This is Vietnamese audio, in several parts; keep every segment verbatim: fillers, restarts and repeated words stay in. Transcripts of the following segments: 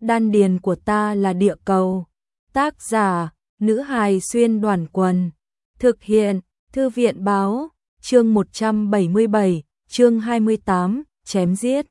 Đan điền của ta là địa cầu. Tác giả, nữ hài xuyên đoàn quần. Thực hiện, thư viện báo, chương một trăm bảy mươi bảy, chương hai mươi tám, chém giết.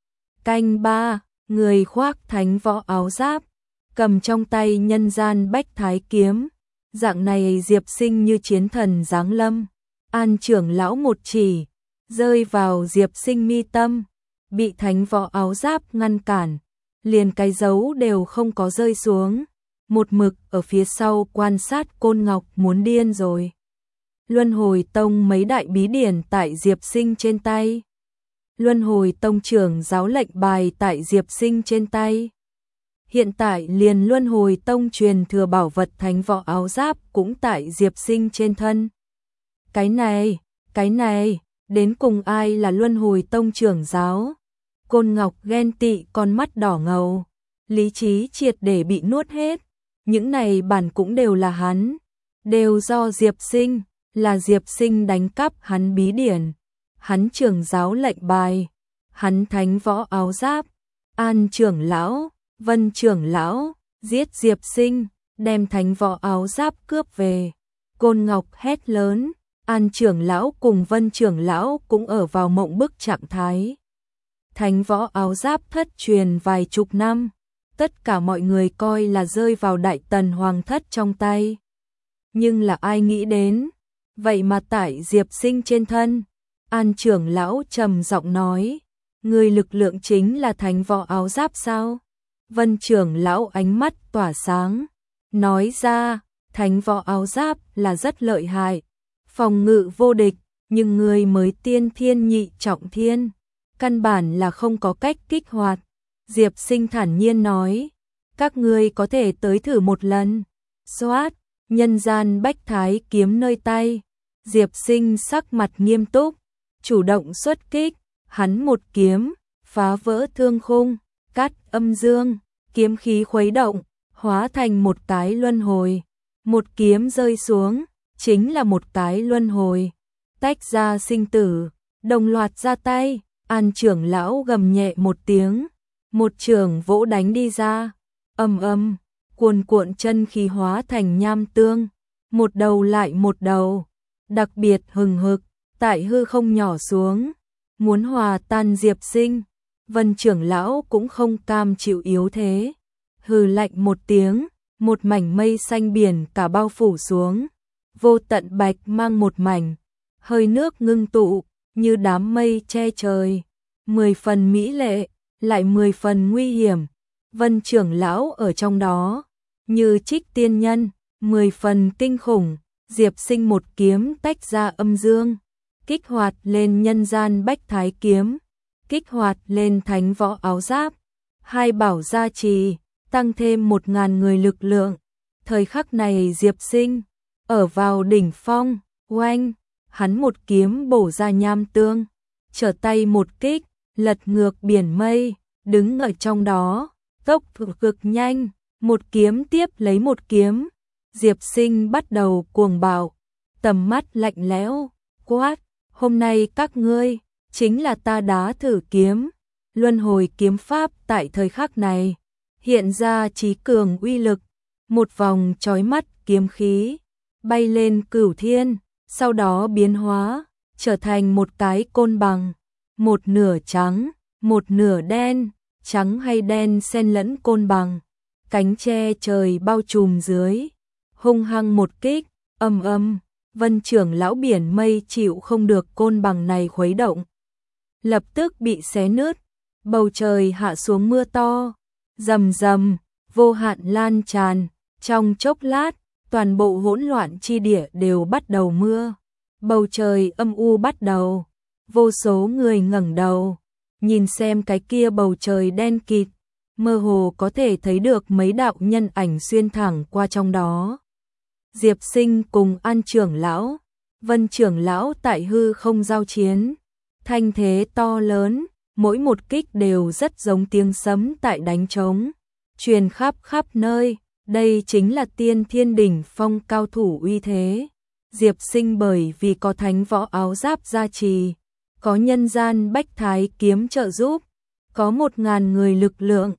Canh ba, người khoác thánh võ áo giáp, cầm trong tay nhân gian bách thái kiếm. Dạng này Diệp Sinh như chiến thần giáng lâm. An trưởng lão một chỉ, rơi vào Diệp Sinh mi tâm, bị thánh võ áo giáp ngăn cản, liền cái dấu đều không có rơi xuống, một mực ở phía sau quan sát Côn Ngọc muốn điên rồi. Luân Hồi Tông mấy đại bí điển tại Diệp Sinh trên tay. Luân Hồi Tông trưởng giáo lệnh bài tại Diệp Sinh trên tay. Hiện tại liền Luân Hồi Tông truyền thừa bảo vật thánh võ áo giáp cũng tại Diệp Sinh trên thân. Cái này, cái này, đến cùng ai là Luân Hồi Tông trưởng giáo? Côn Ngọc ghen tị con mắt đỏ ngầu, lý trí triệt để bị nuốt hết. Những này bản cũng đều là hắn, đều do Diệp Sinh, là Diệp Sinh đánh cắp hắn bí điển, hắn trưởng giáo lệnh bài, hắn thánh võ áo giáp. An trưởng lão, Vân trưởng lão, giết Diệp Sinh, đem thánh võ áo giáp cướp về. Côn Ngọc hét lớn, An trưởng lão cùng Vân trưởng lão cũng ở vào mộng bức trạng thái. Thánh võ áo giáp thất truyền vài chục năm, tất cả mọi người coi là rơi vào đại tần hoàng thất trong tay. Nhưng là ai nghĩ đến, vậy mà tại Diệp Sinh trên thân. An trưởng lão trầm giọng nói, người lực lượng chính là thánh võ áo giáp sao? Vân trưởng lão ánh mắt tỏa sáng, nói ra, thánh võ áo giáp là rất lợi hại, phòng ngự vô địch, nhưng người mới tiên thiên nhị trọng thiên, căn bản là không có cách kích hoạt. Diệp Sinh thản nhiên nói, các ngươi có thể tới thử một lần. Xoát, nhân gian bách thái kiếm nơi tay. Diệp Sinh sắc mặt nghiêm túc, chủ động xuất kích, hắn một kiếm, phá vỡ thương khung, cắt âm dương, kiếm khí khuấy động, hóa thành một cái luân hồi. Một kiếm rơi xuống, chính là một cái luân hồi, tách ra sinh tử, đồng loạt ra tay. An trưởng lão gầm nhẹ một tiếng, một trường vỗ đánh đi ra, ầm ầm, cuồn cuộn chân khí hóa thành nham tương, một đầu lại một đầu, đặc biệt hừng hực, tại hư không nhỏ xuống, muốn hòa tan Diệp Sinh. Vân trưởng lão cũng không cam chịu yếu thế, hừ lạnh một tiếng, một mảnh mây xanh biển cả bao phủ xuống, vô tận bạch mang một mảnh, hơi nước ngưng tụ, như đám mây che trời, mười phần mỹ lệ, lại mười phần nguy hiểm. Vân trưởng lão ở trong đó, như trích tiên nhân, mười phần kinh khủng. Diệp Sinh một kiếm tách ra âm dương, kích hoạt lên nhân gian bách thái kiếm, kích hoạt lên thánh võ áo giáp, hai bảo gia trì, tăng thêm một ngàn người lực lượng. Thời khắc này Diệp Sinh ở vào đỉnh phong, oanh, hắn một kiếm bổ ra nham tương, trở tay một kích, lật ngược biển mây, đứng ở trong đó, tốc độ cực nhanh, một kiếm tiếp lấy một kiếm. Diệp Sinh bắt đầu cuồng bạo, tầm mắt lạnh lẽo, quát, hôm nay các ngươi, chính là ta đá thử kiếm. Luân hồi kiếm pháp tại thời khắc này, hiện ra trí cường uy lực, một vòng chói mắt kiếm khí, bay lên cửu thiên, sau đó biến hóa, trở thành một cái côn bằng, một nửa trắng, một nửa đen, trắng hay đen xen lẫn côn bằng, cánh che trời bao trùm dưới, hung hăng một kích, âm âm, Vân trưởng lão biển mây chịu không được côn bằng này khuấy động, lập tức bị xé nứt, bầu trời hạ xuống mưa to, rầm rầm, vô hạn lan tràn, trong chốc lát, toàn bộ hỗn loạn chi địa đều bắt đầu mưa, bầu trời âm u bắt đầu, vô số người ngẩng đầu, nhìn xem cái kia bầu trời đen kịt, mơ hồ có thể thấy được mấy đạo nhân ảnh xuyên thẳng qua trong đó. Diệp Sinh cùng An trưởng lão, Vân trưởng lão tại hư không giao chiến, thanh thế to lớn, mỗi một kích đều rất giống tiếng sấm tại đánh trống, truyền khắp khắp nơi. Đây chính là tiên thiên đỉnh phong cao thủ uy thế. Diệp Sinh bởi vì có thánh võ áo giáp gia trì, có nhân gian bách thái kiếm trợ giúp, có một ngàn người lực lượng,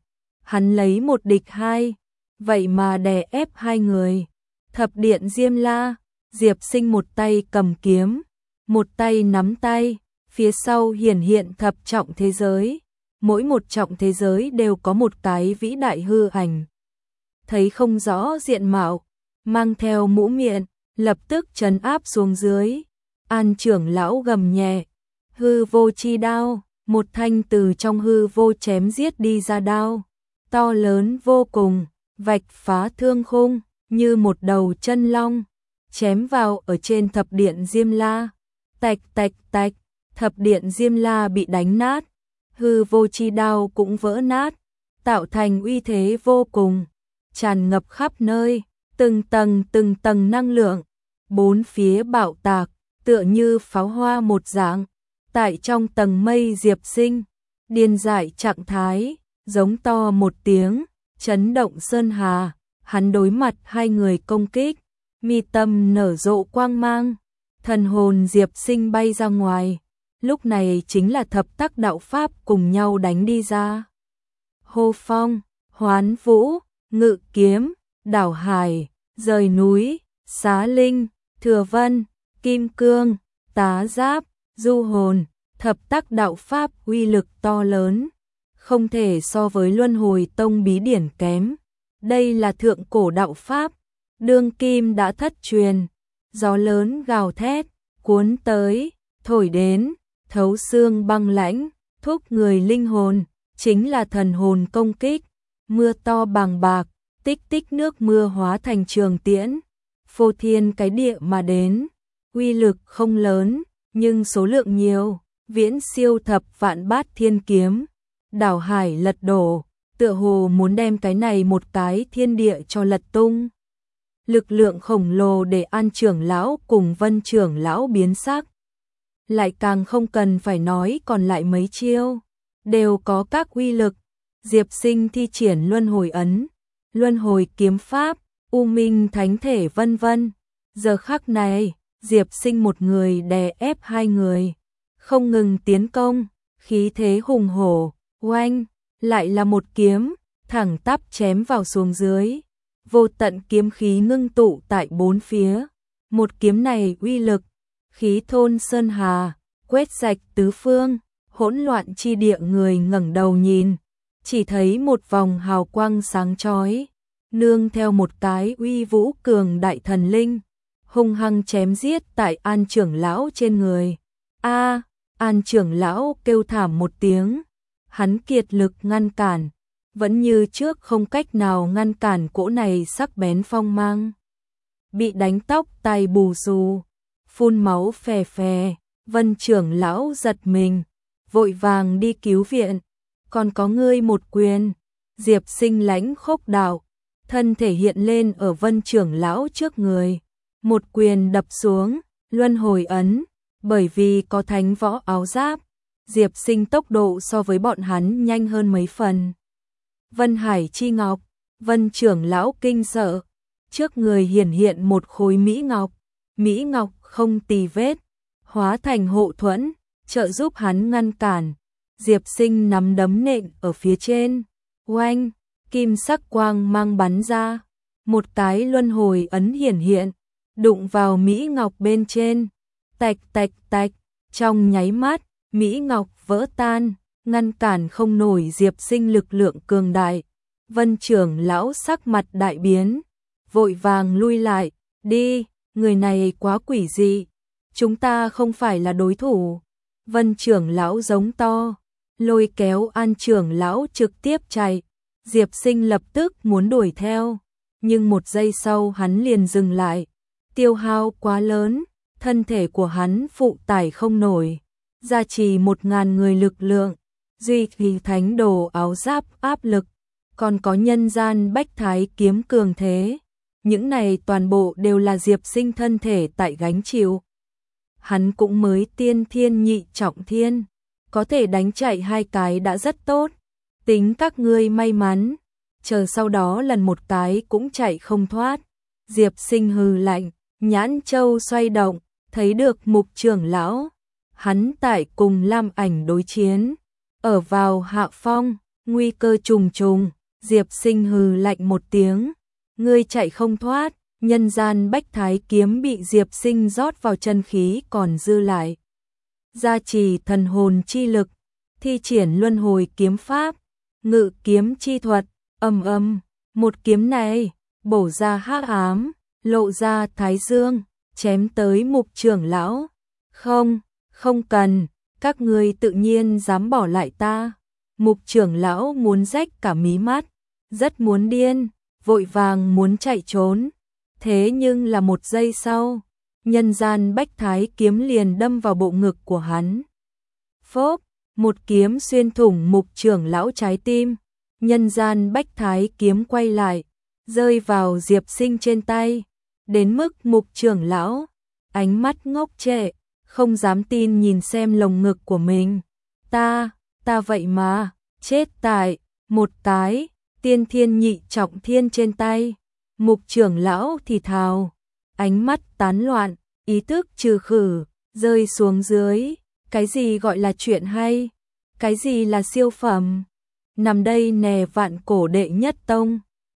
hắn lấy một địch hai, vậy mà đè ép hai người. Thập điện Diêm La, Diệp Sinh một tay cầm kiếm, một tay nắm tay, phía sau hiển hiện thập trọng thế giới, mỗi một trọng thế giới đều có một cái vĩ đại hư ảnh. Thấy không rõ diện mạo, mang theo mũ miệng, lập tức trấn áp xuống dưới. An trưởng lão gầm nhẹ, hư vô chi đao, một thanh từ trong hư vô chém giết đi ra đao, to lớn vô cùng, vạch phá thương khung, như một đầu chân long, chém vào ở trên thập điện Diêm La. Tạch tạch tạch, thập điện Diêm La bị đánh nát, hư vô chi đao cũng vỡ nát, tạo thành uy thế vô cùng, tràn ngập khắp nơi, từng tầng từng tầng năng lượng, bốn phía bạo tạc, tựa như pháo hoa một dạng. Tại trong tầng mây Diệp Sinh, điên dại trạng thái, giống to một tiếng, chấn động sơn hà, hắn đối mặt hai người công kích, mi tâm nở rộ quang mang, thần hồn Diệp Sinh bay ra ngoài, lúc này chính là thập tắc đạo pháp cùng nhau đánh đi ra. Hô phong, hoán vũ, ngự kiếm, đảo hải, rời núi, xá linh, thừa vân, kim cương, tá giáp, du hồn, thập tắc đạo pháp uy lực to lớn, không thể so với Luân Hồi Tông bí điển kém. Đây là thượng cổ đạo pháp, đương kim đã thất truyền, gió lớn gào thét, cuốn tới, thổi đến, thấu xương băng lãnh, thúc người linh hồn, chính là thần hồn công kích, mưa to bàng bạc, tích tích nước mưa hóa thành trường tiễn, phô thiên cái địa mà đến, uy lực không lớn, nhưng số lượng nhiều, viễn siêu thập vạn bát thiên kiếm, đảo hải lật đổ, tựa hồ muốn đem cái này một cái thiên địa cho lật tung. Lực lượng khổng lồ để An trưởng lão cùng Vân trưởng lão biến sắc. Lại càng không cần phải nói còn lại mấy chiêu, đều có các uy lực. Diệp Sinh thi triển luân hồi ấn, luân hồi kiếm pháp, u minh thánh thể vân vân. Giờ khắc này, Diệp Sinh một người đè ép hai người, không ngừng tiến công, khí thế hùng hổ, oanh, lại là một kiếm, thẳng tắp chém vào xuống dưới. Vô tận kiếm khí ngưng tụ tại bốn phía, một kiếm này uy lực, khí thôn sơn hà, quét sạch tứ phương, hỗn loạn chi địa. Người ngẩng đầu nhìn, chỉ thấy một vòng hào quang sáng chói, nương theo một cái uy vũ cường đại thần linh, hung hăng chém giết tại An trưởng lão trên người. A, An trưởng lão kêu thảm một tiếng, hắn kiệt lực ngăn cản, vẫn như trước không cách nào ngăn cản cỗ này sắc bén phong mang. Bị đánh tóc tai bù xù, phun máu phè phè, Vân trưởng lão giật mình, vội vàng đi cứu viện. Còn có ngươi một quyền. Diệp Sinh lãnh khốc đạo, thân thể hiện lên ở Vân trưởng lão trước người, một quyền đập xuống, luân hồi ấn, bởi vì có thánh võ áo giáp, Diệp Sinh tốc độ so với bọn hắn nhanh hơn mấy phần. Vân Hải chi ngọc, Vân trưởng lão kinh sợ, trước người hiển hiện một khối mỹ ngọc, mỹ ngọc không tì vết, hóa thành hộ thuẫn, trợ giúp hắn ngăn cản. Diệp Sinh nắm đấm nện ở phía trên, oanh, kim sắc quang mang bắn ra, một cái luân hồi ấn hiển hiện, đụng vào mỹ ngọc bên trên, tạch tạch tạch, trong nháy mắt, mỹ ngọc vỡ tan, ngăn cản không nổi Diệp Sinh lực lượng cường đại. Vân trưởng lão sắc mặt đại biến, vội vàng lui lại, đi, người này quá quỷ dị, chúng ta không phải là đối thủ. Vân trưởng lão giống to, lôi kéo An trưởng lão trực tiếp chạy. Diệp Sinh lập tức muốn đuổi theo, nhưng một giây sau hắn liền dừng lại, tiêu hao quá lớn, thân thể của hắn phụ tải không nổi, gia trì một ngàn người lực lượng, duy trì thánh đồ áo giáp áp lực, còn có nhân gian bách thái kiếm cường thế, những này toàn bộ đều là Diệp Sinh thân thể tại gánh chịu. Hắn cũng mới tiên thiên nhị trọng thiên, có thể đánh chạy hai cái đã rất tốt, tính các ngươi may mắn, chờ sau đó lần một cái cũng chạy không thoát. Diệp Sinh hừ lạnh, nhãn châu xoay động, thấy được Mục trưởng lão, hắn tại cùng Lam Ảnh đối chiến, ở vào hạ phong, nguy cơ trùng trùng. Diệp Sinh hừ lạnh một tiếng, ngươi chạy không thoát. Nhân gian bách thái kiếm bị Diệp Sinh rót vào chân khí còn dư lại. Gia trì thần hồn chi lực, thi triển luân hồi kiếm pháp, ngự kiếm chi thuật, ầm ầm, một kiếm này, bổ ra hắc ám, lộ ra thái dương, chém tới Mục trưởng lão. Không, không cần, các ngươi tự nhiên dám bỏ lại ta. Mục trưởng lão muốn rách cả mí mắt, rất muốn điên, vội vàng muốn chạy trốn. Thế nhưng là một giây sau, nhân gian bách thái kiếm liền đâm vào bộ ngực của hắn. Phốp, một kiếm xuyên thủng Mục trưởng lão trái tim. Nhân gian bách thái kiếm quay lại, rơi vào Diệp Sinh trên tay. Đến mức Mục trưởng lão, ánh mắt ngốc trệ, không dám tin nhìn xem lồng ngực của mình. Ta, ta vậy mà, chết tại, một cái, tiên thiên nhị trọng thiên trên tay. Mục trưởng lão thì thào, ánh mắt tán loạn, ý thức trừ khử, rơi xuống dưới. Cái gì gọi là chuyện hay? Cái gì là siêu phẩm? Nằm đây nè vạn cổ đệ nhất tông.